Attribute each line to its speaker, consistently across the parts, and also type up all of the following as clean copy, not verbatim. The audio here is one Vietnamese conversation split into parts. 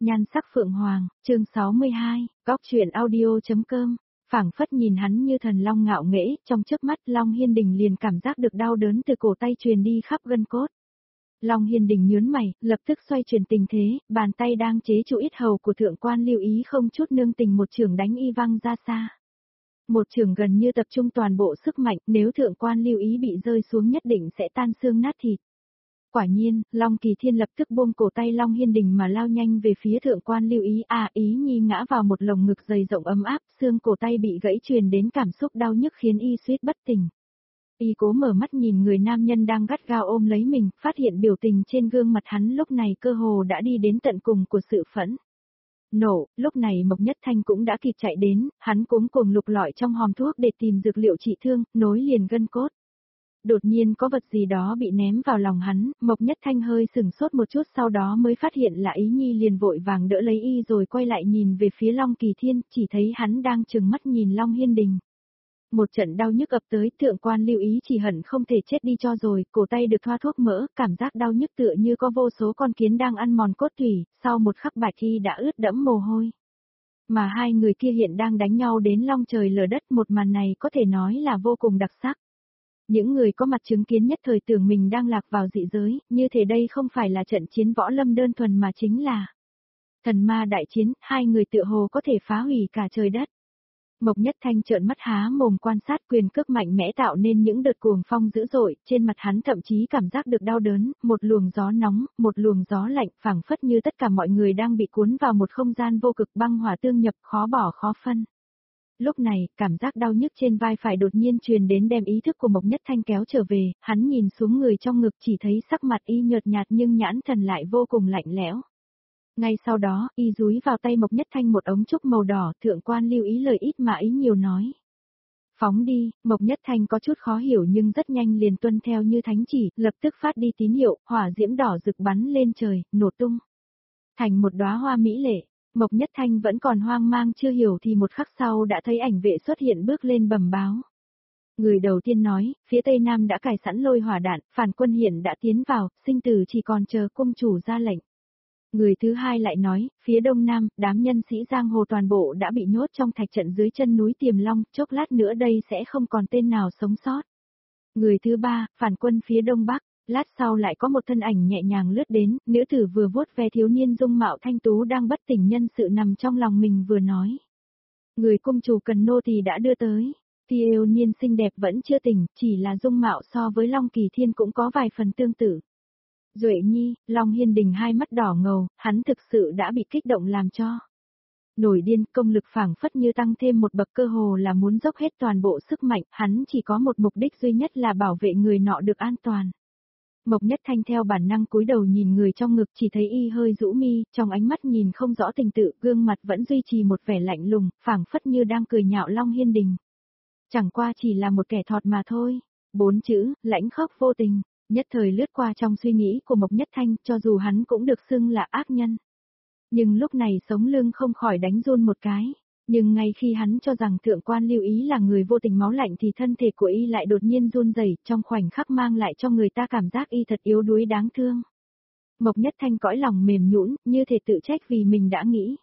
Speaker 1: Nhan sắc phượng hoàng, chương 62, góc truyện audio.com. Phảng phất nhìn hắn như thần long ngạo nghễ, trong chớp mắt Long Hiên Đình liền cảm giác được đau đớn từ cổ tay truyền đi khắp gân cốt. Long Hiên Đình nhướng mày, lập tức xoay chuyển tình thế, bàn tay đang chế trụ yết hầu của thượng quan Lưu Ý không chút nương tình một chưởng đánh y văng ra xa. Một chưởng gần như tập trung toàn bộ sức mạnh, nếu thượng quan Lưu Ý bị rơi xuống nhất định sẽ tan xương nát thịt. Quả nhiên, Long Kỳ Thiên lập tức buông cổ tay Long Hiên Đình mà lao nhanh về phía thượng quan Lưu Ý. Ý Nhi ngã vào một lồng ngực dày rộng ấm áp, xương cổ tay bị gãy truyền đến cảm xúc đau nhức khiến y suýt bất tỉnh. Y cố mở mắt nhìn người nam nhân đang gắt gao ôm lấy mình, phát hiện biểu tình trên gương mặt hắn lúc này cơ hồ đã đi đến tận cùng của sự phẫn nộ. Lúc này Mộc Nhất Thanh cũng đã kịp chạy đến, hắn cuống cuồng lục lọi trong hòm thuốc để tìm dược liệu trị thương, nối liền gân cốt. Đột nhiên có vật gì đó bị ném vào lòng hắn, Mộc Nhất Thanh hơi sửng sốt một chút sau đó mới phát hiện là Ý Nhi, liền vội vàng đỡ lấy y rồi quay lại nhìn về phía Long Kỳ Thiên, chỉ thấy hắn đang trừng mắt nhìn Long Hiên Đình. Một trận đau nhức ập tới, thượng quan Lưu Ý chỉ hận không thể chết đi cho rồi, cổ tay được thoa thuốc mỡ, cảm giác đau nhức tựa như có vô số con kiến đang ăn mòn cốt tủy, sau một khắc bạch y đã ướt đẫm mồ hôi. Mà hai người kia hiện đang đánh nhau đến long trời lở đất, một màn này có thể nói là vô cùng đặc sắc. Những người có mặt chứng kiến nhất thời tưởng mình đang lạc vào dị giới, như thể đây không phải là trận chiến võ lâm đơn thuần mà chính là thần ma đại chiến, hai người tựa hồ có thể phá hủy cả trời đất. Mộc Nhất Thanh trợn mắt há mồm quan sát, quyền cước mạnh mẽ tạo nên những đợt cuồng phong dữ dội, trên mặt hắn thậm chí cảm giác được đau đớn, một luồng gió nóng, một luồng gió lạnh, phảng phất như tất cả mọi người đang bị cuốn vào một không gian vô cực, băng hỏa tương nhập, khó bỏ khó phân. Lúc này, cảm giác đau nhức trên vai phải đột nhiên truyền đến đem ý thức của Mộc Nhất Thanh kéo trở về, hắn nhìn xuống người trong ngực chỉ thấy sắc mặt y nhợt nhạt nhưng nhãn thần lại vô cùng lạnh lẽo. Ngay sau đó, y dúi vào tay Mộc Nhất Thanh một ống trúc màu đỏ, thượng quan Lưu Ý lời ít mà ý nhiều nói. Phóng đi, Mộc Nhất Thanh có chút khó hiểu nhưng rất nhanh liền tuân theo như thánh chỉ, lập tức phát đi tín hiệu, hỏa diễm đỏ rực bắn lên trời, nổ tung. Thành một đóa hoa mỹ lệ. Mộc Nhất Thanh vẫn còn hoang mang chưa hiểu thì một khắc sau đã thấy ảnh vệ xuất hiện bước lên bẩm báo. Người đầu tiên nói, phía tây nam đã cài sẵn lôi hỏa đạn, phản quân hiện đã tiến vào, sinh tử chỉ còn chờ cung chủ ra lệnh. Người thứ hai lại nói, phía đông nam, đám nhân sĩ giang hồ toàn bộ đã bị nhốt trong thạch trận dưới chân núi Tiềm Long, chốc lát nữa đây sẽ không còn tên nào sống sót. Người thứ ba, phản quân phía đông bắc. Lát sau lại có một thân ảnh nhẹ nhàng lướt đến, nữ tử vừa vuốt ve thiếu niên dung mạo thanh tú đang bất tỉnh nhân sự nằm trong lòng mình vừa nói. Người cung chủ cần nô tỳ đã đưa tới. Tiêu niên xinh đẹp vẫn chưa tỉnh, chỉ là dung mạo so với Long Kỳ Thiên cũng có vài phần tương tự. Duệ Nhi, Long Hiên Đình hai mắt đỏ ngầu, hắn thực sự đã bị kích động làm cho nổi điên, công lực phảng phất như tăng thêm một bậc, cơ hồ là muốn dốc hết toàn bộ sức mạnh, hắn chỉ có một mục đích duy nhất là bảo vệ người nọ được an toàn. Mộc Nhất Thanh theo bản năng cúi đầu nhìn người trong ngực, chỉ thấy y hơi rũ mi, trong ánh mắt nhìn không rõ tình tự, gương mặt vẫn duy trì một vẻ lạnh lùng, phảng phất như đang cười nhạo Long Hiên Đình. Chẳng qua chỉ là một kẻ thọt mà thôi. 4 chữ, lãnh khốc vô tình, nhất thời lướt qua trong suy nghĩ của Mộc Nhất Thanh, cho dù hắn cũng được xưng là ác nhân. Nhưng lúc này sống lưng không khỏi đánh run một cái. Nhưng ngay khi hắn cho rằng thượng quan Lưu Ý là người vô tình máu lạnh thì thân thể của y lại đột nhiên run rẩy, trong khoảnh khắc mang lại cho người ta cảm giác y thật yếu đuối đáng thương. Mộc Nhất Thanh cõi lòng mềm nhũn, như thể tự trách vì mình đã nghĩ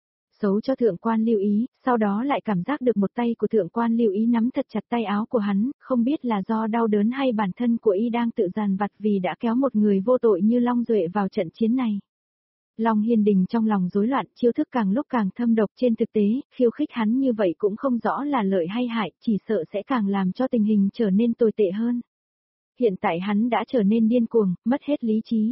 Speaker 1: xấu cho thượng quan Lưu Ý, sau đó lại cảm giác được một tay của thượng quan Lưu Ý nắm thật chặt tay áo của hắn, không biết là do đau đớn hay bản thân của y đang tự dằn vặt vì đã kéo một người vô tội như Long Duệ vào trận chiến này. Long Hiên Đình trong lòng rối loạn, chiêu thức càng lúc càng thâm độc, trên thực tế, khiêu khích hắn như vậy cũng không rõ là lợi hay hại, chỉ sợ sẽ càng làm cho tình hình trở nên tồi tệ hơn. Hiện tại hắn đã trở nên điên cuồng, mất hết lý trí.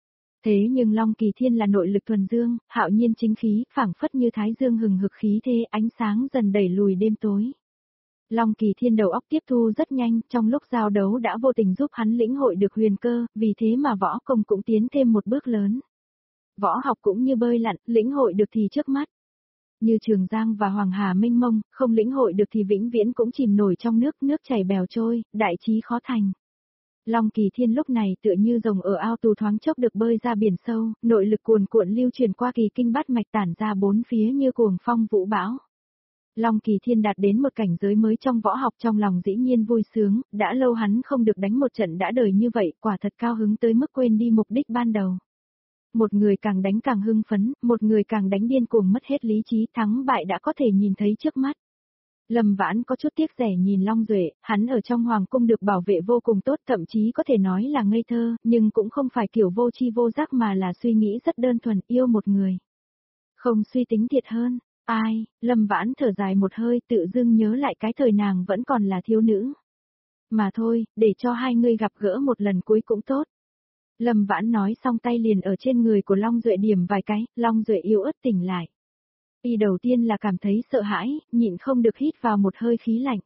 Speaker 1: Thế nhưng Long Kỳ Thiên là nội lực thuần dương, hạo nhiên chính khí, phảng phất như thái dương hừng hực khí thế, ánh sáng dần đẩy lùi đêm tối. Long Kỳ Thiên đầu óc tiếp thu rất nhanh, trong lúc giao đấu đã vô tình giúp hắn lĩnh hội được huyền cơ, vì thế mà võ công cũng tiến thêm một bước lớn. Võ học cũng như bơi lặn, lĩnh hội được thì trước mắt. Như Trường Giang và Hoàng Hà mênh mông, không lĩnh hội được thì vĩnh viễn cũng chìm nổi trong nước chảy bèo trôi, đại trí khó thành. Long Kỳ Thiên lúc này tựa như rồng ở ao tù thoáng chốc được bơi ra biển sâu, nội lực cuồn cuộn lưu truyền qua kỳ kinh bát mạch tản ra bốn phía như cuồng phong vũ bão. Long Kỳ Thiên đạt đến một cảnh giới mới trong võ học, trong lòng dĩ nhiên vui sướng, đã lâu hắn không được đánh một trận đã đời như vậy, quả thật cao hứng tới mức quên đi mục đích ban đầu. một người càng đánh càng hưng phấn, một người càng đánh điên cuồng mất hết lý trí, thắng bại đã có thể nhìn thấy trước mắt. Lâm Vãn có chút tiếc rẻ nhìn Long Duệ, hắn ở trong hoàng cung được bảo vệ vô cùng tốt, thậm chí có thể nói là ngây thơ, nhưng cũng không phải kiểu vô tri vô giác mà là suy nghĩ rất đơn thuần, yêu một người. Không suy tính thiệt hơn, ai, Lâm Vãn thở dài một hơi tự dưng nhớ lại cái thời nàng vẫn còn là thiếu nữ. Mà thôi, để cho hai người gặp gỡ một lần cuối cũng tốt. Lâm Vãn nói xong tay liền ở trên người của Long Duệ điểm vài cái, Long Duệ yếu ớt tỉnh lại. Y đầu tiên là cảm thấy sợ hãi, nhịn không được hít vào một hơi khí lạnh.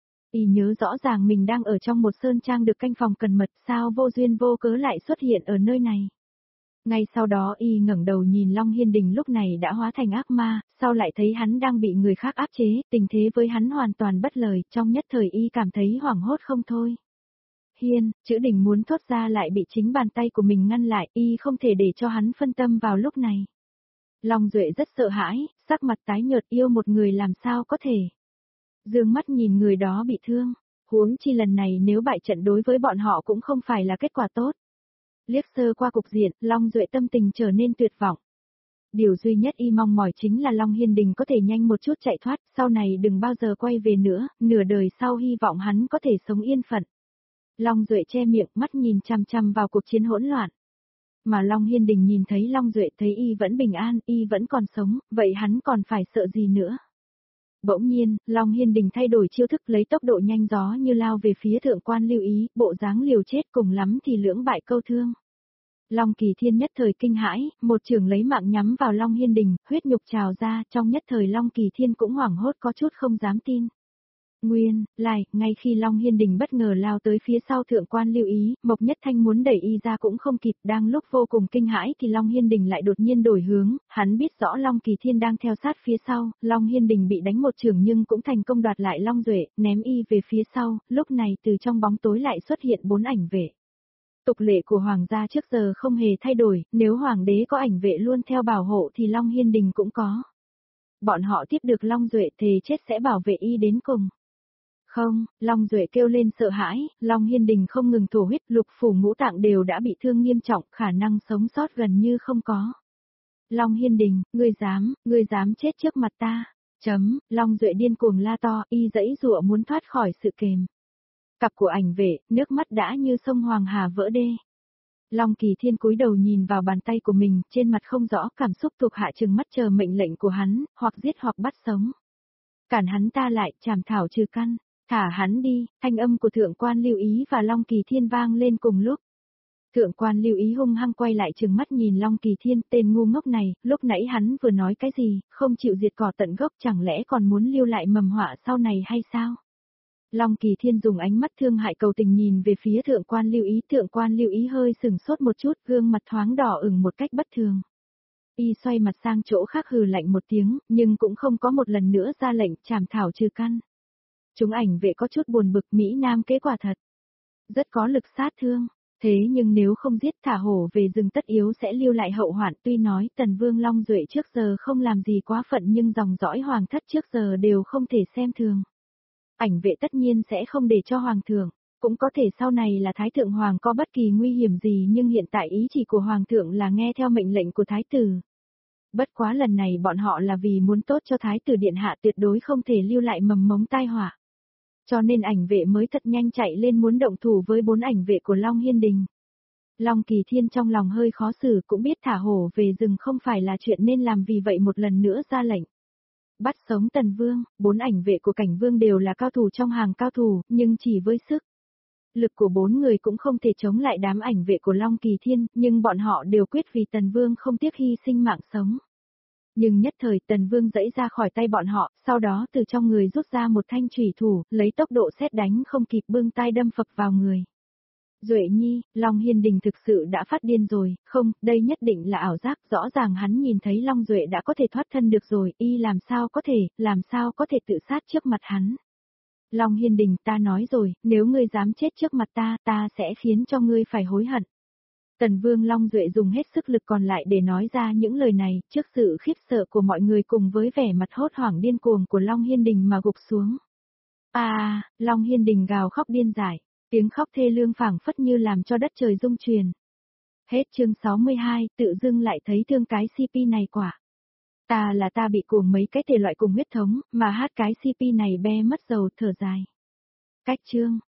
Speaker 1: Y nhớ rõ ràng mình đang ở trong một sơn trang được canh phòng cẩn mật, sao vô duyên vô cớ lại xuất hiện ở nơi này. Ngay sau đó Y ngẩng đầu nhìn Long Hiên Đình lúc này đã hóa thành ác ma, sau lại thấy hắn đang bị người khác áp chế, tình thế với hắn hoàn toàn bất lời, trong nhất thời Y cảm thấy hoảng hốt không thôi. Hiên, chữ Đình muốn thốt ra lại bị chính bàn tay của mình ngăn lại, Y không thể để cho hắn phân tâm vào lúc này. Long Duệ rất sợ hãi, sắc mặt tái nhợt, yêu một người làm sao có thể. Dương mắt nhìn người đó bị thương, huống chi lần này nếu bại trận đối với bọn họ cũng không phải là kết quả tốt. Liếc sơ qua cục diện, Long Duệ tâm tình trở nên tuyệt vọng. Điều duy nhất Y mong mỏi chính là Long Hiên Đình có thể nhanh một chút chạy thoát, sau này đừng bao giờ quay về nữa, nửa đời sau hy vọng hắn có thể sống yên phận. Long Duệ che miệng, mắt nhìn chằm chằm vào cuộc chiến hỗn loạn. Mà Long Hiên Đình nhìn thấy Long Duệ thấy Y vẫn bình an, Y vẫn còn sống, vậy hắn còn phải sợ gì nữa. Bỗng nhiên, Long Hiên Đình thay đổi chiêu thức lấy tốc độ nhanh gió như lao về phía thượng quan Lưu Ý, bộ dáng liều chết cùng lắm thì lưỡng bại câu thương. Long Kỳ Thiên nhất thời kinh hãi, một trường lấy mạng nhắm vào Long Hiên Đình, huyết nhục trào ra, trong nhất thời Long Kỳ Thiên cũng hoảng hốt có chút không dám tin. Nguyên, lại, ngay khi Long Hiên Đình bất ngờ lao tới phía sau thượng quan Lưu Ý, Mộc Nhất Thanh muốn đẩy Y ra cũng không kịp, đang lúc vô cùng kinh hãi thì Long Hiên Đình lại đột nhiên đổi hướng, hắn biết rõ Long Kỳ Thiên đang theo sát phía sau, Long Hiên Đình bị đánh một trường nhưng cũng thành công đoạt lại Long Duệ, ném Y về phía sau, lúc này từ trong bóng tối lại xuất hiện 4 ảnh vệ. Tục lệ của hoàng gia trước giờ không hề thay đổi, nếu hoàng đế có ảnh vệ luôn theo bảo hộ thì Long Hiên Đình cũng có. Bọn họ tiếp được Long Duệ thề chết sẽ bảo vệ Y đến cùng. Không, Long Duệ kêu lên sợ hãi, Long Hiên Đình không ngừng thổ huyết, lục phủ ngũ tạng đều đã bị thương nghiêm trọng, khả năng sống sót gần như không có. Long Hiên Đình, ngươi dám chết trước mặt ta. Long Duệ điên cuồng la to, Y giãy giụa muốn thoát khỏi sự kềm. Cặp của ảnh vệ, nước mắt đã như sông Hoàng Hà vỡ đê. Long Kỳ Thiên cúi đầu nhìn vào bàn tay của mình, trên mặt không rõ cảm xúc thuộc hạ trừng mắt chờ mệnh lệnh của hắn, hoặc giết hoặc bắt sống. Cản hắn ta lại, chảm thảo trừ căn. Thả hắn đi, thanh âm của thượng quan Lưu Ý và Long Kỳ Thiên vang lên cùng lúc. Thượng quan Lưu Ý hung hăng quay lại trừng mắt nhìn Long Kỳ Thiên, tên ngu ngốc này, lúc nãy hắn vừa nói cái gì, không chịu diệt cỏ tận gốc chẳng lẽ còn muốn lưu lại mầm họa sau này hay sao? Long Kỳ Thiên dùng ánh mắt thương hại cầu tình nhìn về phía thượng quan Lưu Ý hơi sừng sốt một chút, gương mặt thoáng đỏ ửng một cách bất thường. Y xoay mặt sang chỗ khác hừ lạnh một tiếng, nhưng cũng không có một lần nữa ra lệnh chảm thảo trừ căn. Chúng ảnh vệ có chút buồn bực, Mỹ Nam kế quả thật. Rất có lực sát thương, thế nhưng nếu không giết thả hổ về rừng tất yếu sẽ lưu lại hậu hoạn, tuy nói Tần Vương Long Duệ trước giờ không làm gì quá phận nhưng dòng dõi hoàng thất trước giờ đều không thể xem thường. Ảnh vệ tất nhiên sẽ không để cho hoàng thượng, cũng có thể sau này là thái thượng hoàng có bất kỳ nguy hiểm gì nhưng hiện tại ý chỉ của hoàng thượng là nghe theo mệnh lệnh của thái tử. Bất quá lần này bọn họ là vì muốn tốt cho thái tử điện hạ tuyệt đối không thể lưu lại mầm mống tai họa. Cho nên ảnh vệ mới thật nhanh chạy lên muốn động thủ với 4 ảnh vệ của Long Hiên Đình. Long Kỳ Thiên trong lòng hơi khó xử cũng biết thả hổ về rừng không phải là chuyện nên làm vì vậy một lần nữa ra lệnh. Bắt sống Tần Vương, 4 ảnh vệ của Cảnh Vương đều là cao thủ trong hàng cao thủ, nhưng chỉ với sức lực của 4 người cũng không thể chống lại đám ảnh vệ của Long Kỳ Thiên, nhưng bọn họ đều quyết vì Tần Vương không tiếc hy sinh mạng sống. Nhưng nhất thời Tần Vương giãy ra khỏi tay bọn họ, sau đó từ trong người rút ra một thanh chủy thủ, lấy tốc độ sét đánh không kịp bưng tay đâm phập vào người. Duệ Nhi, Long Hiên Đình thực sự đã phát điên rồi, không, đây nhất định là ảo giác, rõ ràng hắn nhìn thấy Long Duệ đã có thể thoát thân được rồi, Y làm sao có thể tự sát trước mặt hắn. Long Hiên Đình, ta nói rồi, nếu ngươi dám chết trước mặt ta, ta sẽ khiến cho ngươi phải hối hận. Tần Vương Long Duệ dùng hết sức lực còn lại để nói ra những lời này, trước sự khiếp sợ của mọi người cùng với vẻ mặt hốt hoảng điên cuồng của Long Hiên Đình mà gục xuống. Long Hiên Đình gào khóc điên dại, tiếng khóc thê lương phảng phất như làm cho đất trời rung chuyển. Hết chương 62, tự dưng lại thấy thương cái CP này quả. Ta bị cuồng mấy cái thể loại cùng huyết thống, mà hát cái CP này be mất dầu thở dài. Cách chương.